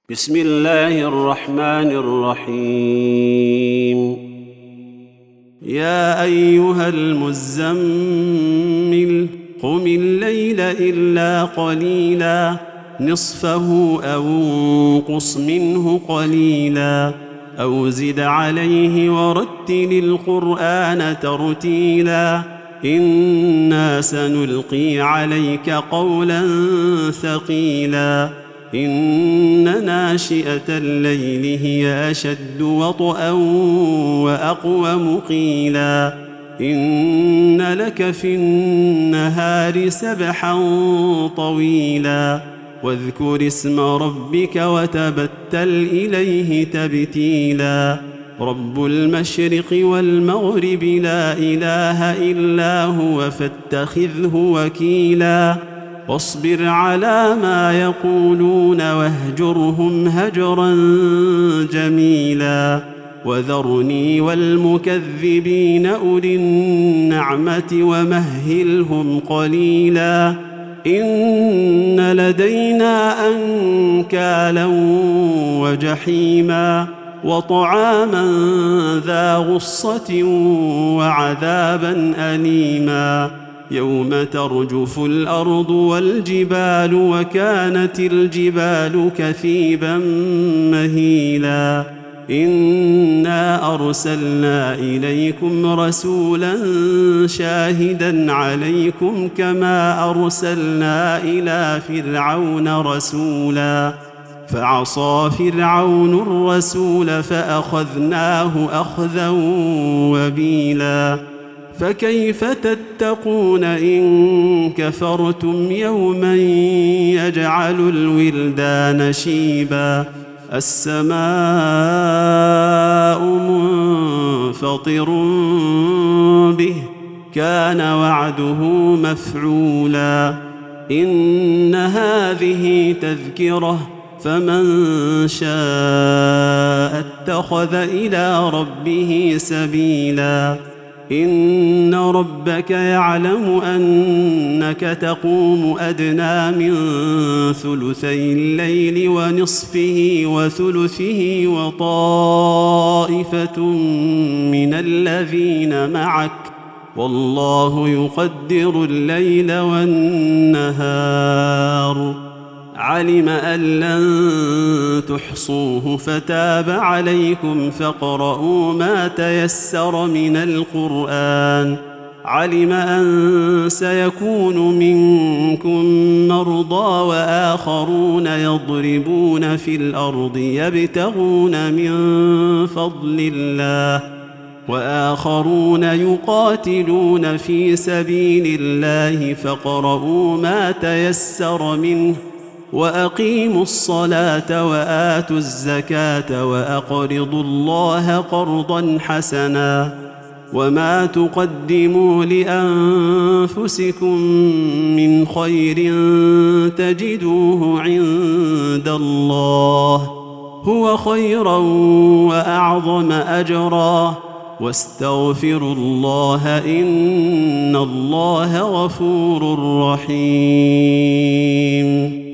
بسم الله الرحمن الرحيم. يا أيها المزمل قم الليل إلا قليلا نصفه أو انقص منه قليلا أو زد عليه ورتل القرآن ترتيلا إنا سنلقي عليك قولا ثقيلا إن ناشئة الليل هي أشد وطئا وأقوم قيلا إن لك في النهار سبحا طويلا واذكر اسم ربك وتبتل إليه تبتيلا رب المشرق والمغرب لا إله إلا هو فاتخذه وكيلا واصبر على ما يقولون واهجرهم هجرا جميلا وذرني والمكذبين أولي النعمة ومهلهم قليلا إن لدينا أنكالا وجحيما وطعاما ذا غصة وعذابا أليما يوم ترجف الأرض والجبال وكانت الجبال كثيبا مهيلا إنا أرسلنا إليكم رسولا شاهدا عليكم كما أرسلنا إلى فرعون رسولا فعصى فرعون الرسول فأخذناه أخذا وبيلا فكيف تتقون إن كفرتم يوما يجعل الولدان شيبا السماء منفطر به كان وعده مفعولا إن هذه تذكرة فمن شاء اتخذ إلى ربه سبيلا إن ربك يعلم أنك تقوم أدنى من ثلثي الليل ونصفه وثلثه وطائفة من الذين معك والله يقدر الليل والنهار علم أن لن تحصوه فتاب عليكم فاقرؤوا ما تيسر من القرآن علم أن سيكون منكم مرضى وآخرون يضربون في الأرض يبتغون من فضل الله وآخرون يقاتلون في سبيل الله فاقرؤوا ما تيسر منه وأقيموا الصلاة وآتوا الزكاة وأقرضوا الله قرضا حسنا وما تقدموا لأنفسكم من خير تجدوه عند الله هو خيرا وأعظم أجرا واستغفروا الله إن الله غفور رحيم